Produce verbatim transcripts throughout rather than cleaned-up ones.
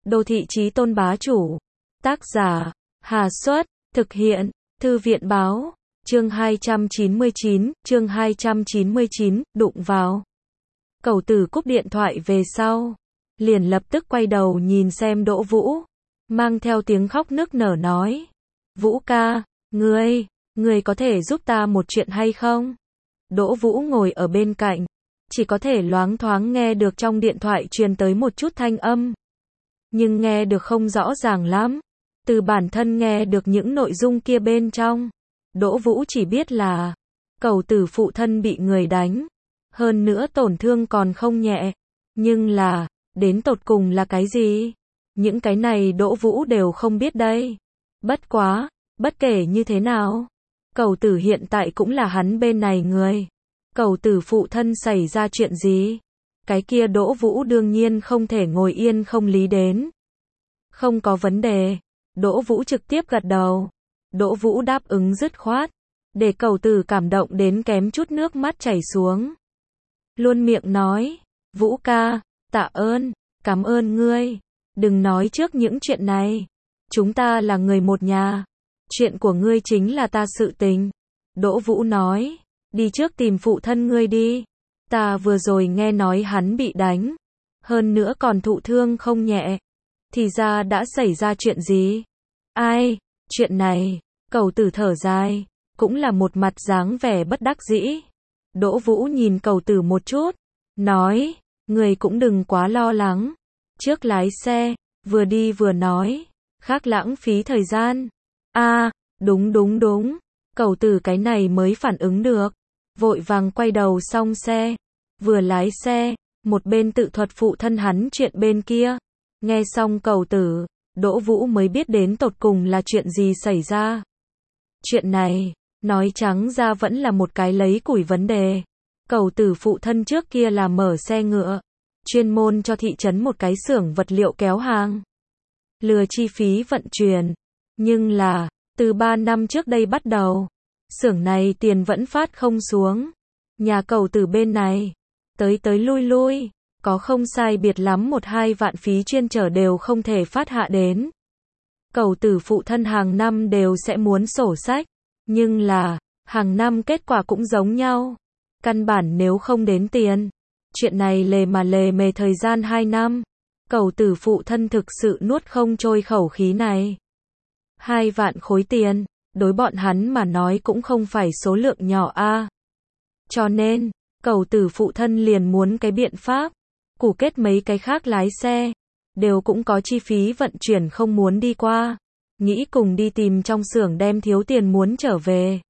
Đô thị chí tôn bá chủ. Tác giả, Hà Xuất, thực hiện, Thư viện báo, chương hai trăm chín mươi chín, chương hai trăm chín mươi chín, đụng vào. Cẩu Tử cúp điện thoại về sau, liền lập tức quay đầu nhìn xem Đỗ Vũ, mang theo tiếng khóc nức nở nói, Vũ ca, ngươi, ngươi có thể giúp ta một chuyện hay không? Đỗ Vũ ngồi ở bên cạnh, chỉ có thể loáng thoáng nghe được trong điện thoại truyền tới một chút thanh âm, nhưng nghe được không rõ ràng lắm. Từ bản thân nghe được những nội dung kia bên trong, Đỗ Vũ chỉ biết là Cẩu Tử phụ thân bị người đánh, hơn nữa tổn thương còn không nhẹ, nhưng là, đến tột cùng là cái gì? Những cái này Đỗ Vũ đều không biết đây. Bất quá, bất kể như thế nào, Cẩu Tử hiện tại cũng là hắn bên này người. Cẩu Tử phụ thân xảy ra chuyện gì? Cái kia Đỗ Vũ đương nhiên không thể ngồi yên không lý đến. Không có vấn đề. Đỗ Vũ trực tiếp gật đầu. Đỗ Vũ đáp ứng dứt khoát, để Cẩu Tử cảm động đến kém chút nước mắt chảy xuống. Luôn miệng nói, Vũ ca, tạ ơn, cảm ơn ngươi. Đừng nói trước những chuyện này. Chúng ta là người một nhà. Chuyện của ngươi chính là ta sự tình. Đỗ Vũ nói, đi trước tìm phụ thân ngươi đi. Ta vừa rồi nghe nói hắn bị đánh, hơn nữa còn thụ thương không nhẹ. Thì ra đã xảy ra chuyện gì? Ai? Chuyện này, Cẩu Tử thở dài, cũng là một mặt dáng vẻ bất đắc dĩ. Đỗ Vũ nhìn Cẩu Tử một chút, nói, người cũng đừng quá lo lắng. Trước lái xe, vừa đi vừa nói, khác lãng phí thời gian. A, đúng đúng đúng. Cẩu Tử cái này mới phản ứng được, vội vàng quay đầu xong xe, vừa lái xe, một bên tự thuật phụ thân hắn chuyện bên kia. Nghe xong Cẩu Tử, Đỗ Vũ mới biết đến tột cùng là chuyện gì xảy ra. Chuyện này, nói trắng ra vẫn là một cái lấy củi vấn đề. Cẩu Tử phụ thân trước kia là mở xe ngựa, chuyên môn cho thị trấn một cái xưởng vật liệu kéo hàng, lừa chi phí vận chuyển. Nhưng là, từ ba năm trước đây bắt đầu, xưởng này tiền vẫn phát không xuống. Nhà Cẩu Tử bên này, tới tới lui lui, có không sai biệt lắm một hai vạn phí chuyên chở đều không thể phát hạ đến. Cẩu Tử phụ thân hàng năm đều sẽ muốn sổ sách, nhưng là, hàng năm kết quả cũng giống nhau. Căn bản nếu không đến tiền, chuyện này lề mà lề mề thời gian hai năm, Cẩu Tử phụ thân thực sự nuốt không trôi khẩu khí này. Hai vạn khối tiền, đối bọn hắn mà nói cũng không phải số lượng nhỏ a. Cho nên, Cẩu Tử phụ thân liền muốn cái biện pháp, củ kết mấy cái khác lái xe, đều cũng có chi phí vận chuyển không muốn đi qua, nghĩ cùng đi tìm trong xưởng đem thiếu tiền muốn trở về.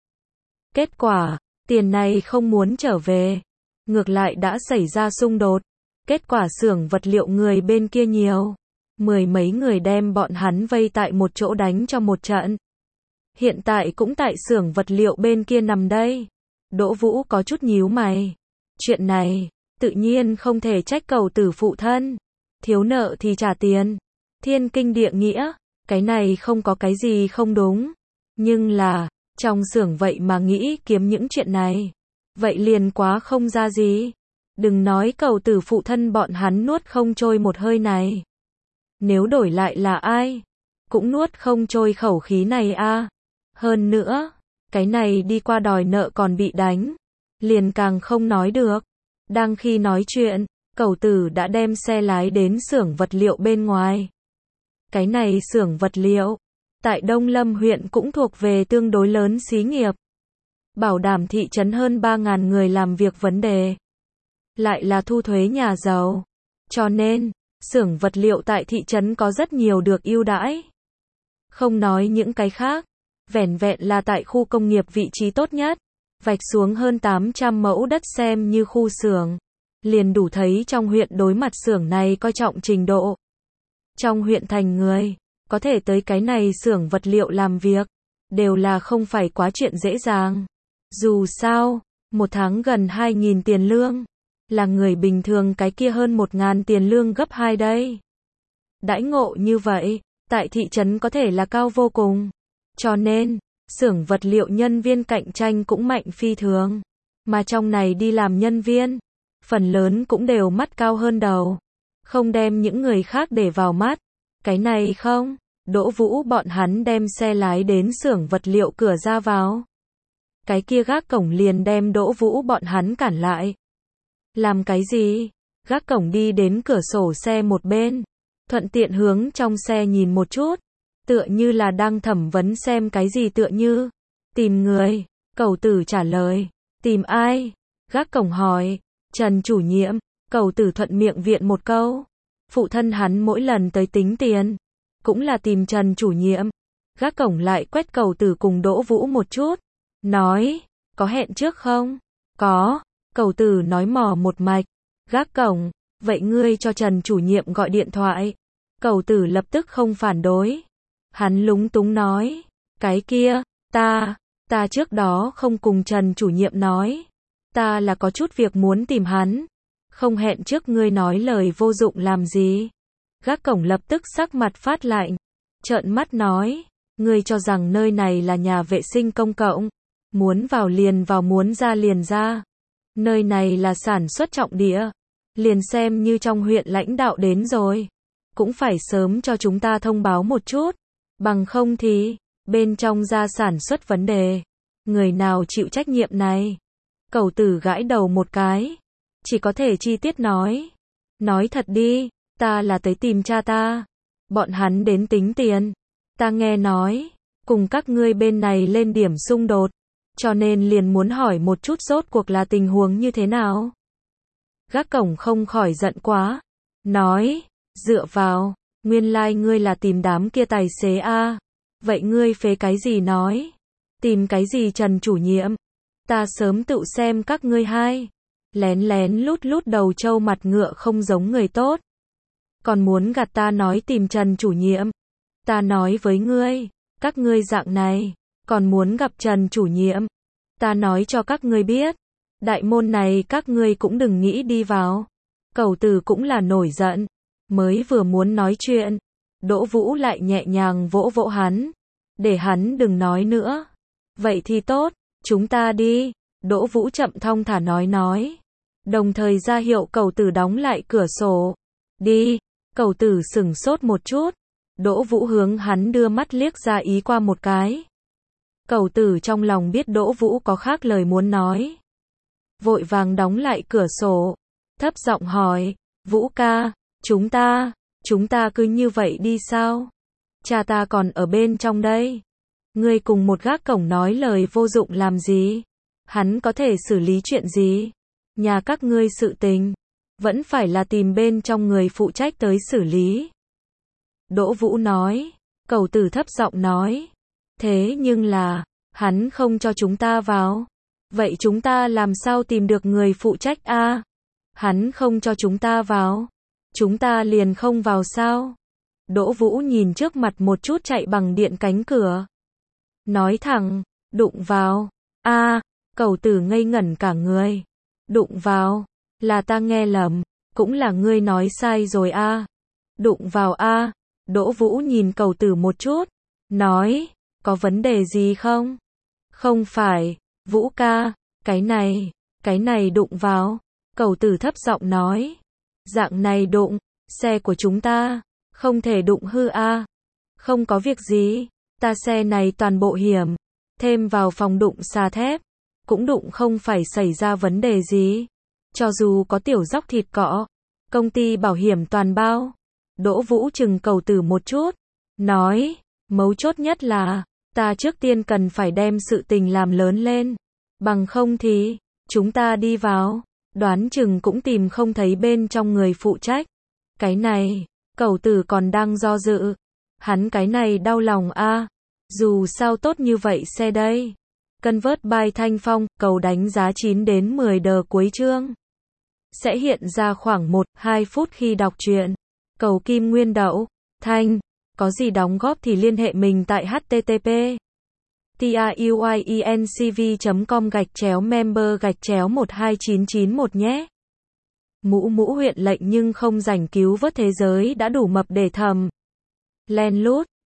Kết quả, tiền này không muốn trở về, ngược lại đã xảy ra xung đột. Kết quả xưởng vật liệu người bên kia nhiều, mười mấy người đem bọn hắn vây tại một chỗ đánh cho một trận. Hiện tại cũng tại xưởng vật liệu bên kia nằm đây. Đỗ Vũ có chút nhíu mày. Chuyện này, tự nhiên không thể trách Cẩu Tử phụ thân. Thiếu nợ thì trả tiền. Thiên kinh địa nghĩa, cái này không có cái gì không đúng. Nhưng là, trong xưởng vậy mà nghĩ kiếm những chuyện này, vậy liền quá không ra gì. Đừng nói Cẩu Tử phụ thân bọn hắn nuốt không trôi một hơi này. Nếu đổi lại là ai, cũng nuốt không trôi khẩu khí này a. Hơn nữa, cái này đi qua đòi nợ còn bị đánh, liền càng không nói được. Đang khi nói chuyện, Cẩu Tử đã đem xe lái đến xưởng vật liệu bên ngoài. Cái này xưởng vật liệu, tại Đông Lâm huyện cũng thuộc về tương đối lớn xí nghiệp. Bảo đảm thị trấn hơn ba nghìn người làm việc vấn đề. Lại là thu thuế nhà giàu. Cho nên, xưởng vật liệu tại thị trấn có rất nhiều được ưu đãi. Không nói những cái khác, vẻn vẹn là tại khu công nghiệp vị trí tốt nhất, vạch xuống hơn tám trăm mẫu đất xem như khu xưởng, liền đủ thấy trong huyện đối mặt xưởng này coi trọng trình độ. Trong huyện thành người, có thể tới cái này xưởng vật liệu làm việc, đều là không phải quá chuyện dễ dàng. Dù sao, một tháng gần hai nghìn tiền lương, là người bình thường cái kia hơn một nghìn tiền lương gấp hai đây. Đãi ngộ như vậy, tại thị trấn có thể là cao vô cùng. Cho nên, xưởng vật liệu nhân viên cạnh tranh cũng mạnh phi thường. Mà trong này đi làm nhân viên, phần lớn cũng đều mắt cao hơn đầu. Không đem những người khác để vào mắt. Cái này không, Đỗ Vũ bọn hắn đem xe lái đến xưởng vật liệu cửa ra vào. Cái kia gác cổng liền đem Đỗ Vũ bọn hắn cản lại. Làm cái gì? Gác cổng đi đến cửa sổ xe một bên, thuận tiện hướng trong xe nhìn một chút, tựa như là đang thẩm vấn xem cái gì tựa như. Tìm người, Cẩu Tử trả lời. Tìm ai? Gác cổng hỏi. Trần chủ nhiệm, Cẩu Tử thuận miệng viện một câu. Phụ thân hắn mỗi lần tới tính tiền, cũng là tìm Trần chủ nhiệm. Gác cổng lại quét Cẩu Tử cùng Đỗ Vũ một chút, nói, có hẹn trước không? Có, Cẩu Tử nói mò một mạch. Gác cổng, vậy ngươi cho Trần chủ nhiệm gọi điện thoại. Cẩu Tử lập tức không phản đối. Hắn lúng túng nói, cái kia, ta, ta trước đó không cùng Trần chủ nhiệm nói. Ta là có chút việc muốn tìm hắn. Không hẹn trước ngươi nói lời vô dụng làm gì. Gác cổng lập tức sắc mặt phát lạnh, trợn mắt nói, ngươi cho rằng nơi này là nhà vệ sinh công cộng, muốn vào liền vào muốn ra liền ra. Nơi này là sản xuất trọng địa, liền xem như trong huyện lãnh đạo đến rồi, cũng phải sớm cho chúng ta thông báo một chút, bằng không thì, bên trong ra sản xuất vấn đề, người nào chịu trách nhiệm này? Cẩu Tử gãi đầu một cái, chỉ có thể chi tiết nói, nói thật đi, ta là tới tìm cha ta, bọn hắn đến tính tiền, ta nghe nói, cùng các ngươi bên này lên điểm xung đột, cho nên liền muốn hỏi một chút rốt cuộc là tình huống như thế nào. Gác cổng không khỏi giận quá, nói, dựa vào, nguyên lai like ngươi là tìm đám kia tài xế a, vậy ngươi phế cái gì nói, tìm cái gì Trần chủ nhiệm, ta sớm tự xem các ngươi hai, lén lén lút lút đầu trâu mặt ngựa không giống người tốt, còn muốn gạt ta nói tìm Trần chủ nhiệm, ta nói với ngươi, các ngươi dạng này, còn muốn gặp Trần chủ nhiệm, ta nói cho các ngươi biết, đại môn này các ngươi cũng đừng nghĩ đi vào. Cẩu Tử cũng là nổi giận, mới vừa muốn nói chuyện, Đỗ Vũ lại nhẹ nhàng vỗ vỗ hắn, để hắn đừng nói nữa. Vậy thì tốt, chúng ta đi, Đỗ Vũ chậm thong thả nói nói, đồng thời ra hiệu Cẩu Tử đóng lại cửa sổ. Đi, Cẩu Tử sửng sốt một chút, Đỗ Vũ hướng hắn đưa mắt liếc ra ý qua một cái. Cẩu Tử trong lòng biết Đỗ Vũ có khác lời muốn nói, vội vàng đóng lại cửa sổ, thấp giọng hỏi, Vũ ca, chúng ta, chúng ta cứ như vậy đi sao? Cha ta còn ở bên trong đây. Ngươi cùng một gác cổng nói lời vô dụng làm gì? Hắn có thể xử lý chuyện gì? Nhà các ngươi sự tình, vẫn phải là tìm bên trong người phụ trách tới xử lý. Đỗ Vũ nói, Cẩu Tử thấp giọng nói, thế nhưng là, hắn không cho chúng ta vào. Vậy chúng ta làm sao tìm được người phụ trách a? À? Hắn không cho chúng ta vào, chúng ta liền không vào sao? Đỗ Vũ nhìn trước mặt một chút chạy bằng điện cánh cửa, nói thẳng, đụng vào. A, à, Cẩu Tử ngây ngẩn cả người. Đụng vào, là ta nghe lầm, cũng là ngươi nói sai rồi a. À. Đụng vào a. À. Đỗ Vũ nhìn Cẩu Tử một chút, nói, có vấn đề gì không? Không phải, Vũ ca, cái này, cái này đụng vào. Cẩu Tử thấp giọng nói, dạng này đụng, xe của chúng ta, không thể đụng hư a. À. Không có việc gì, ta xe này toàn bộ hiểm, thêm vào phòng đụng xà thép, cũng đụng không phải xảy ra vấn đề gì. Cho dù có tiểu róc thịt cọ, công ty bảo hiểm toàn bao. Đỗ Vũ chừng Cẩu Tử một chút, nói, mấu chốt nhất là, ta trước tiên cần phải đem sự tình làm lớn lên, bằng không thì, chúng ta đi vào, đoán chừng cũng tìm không thấy bên trong người phụ trách. Cái này, Cẩu Tử còn đang do dự, hắn cái này đau lòng a, à. Dù sao tốt như vậy xe đây. Convert by Thanh Phong, cầu đánh giá chín đến mười đờ cuối chương. Sẽ hiện ra khoảng một đến hai phút khi đọc truyện. Cầu Kim Nguyên Đậu, Thanh, có gì đóng góp thì liên hệ mình tại http truyencv chấm com gạch chéo member gạch chéo một hai chín chín một nhé. Mũ mũ huyện lệnh nhưng không rảnh cứu vớt thế giới đã đủ mập để thầm. Len lút.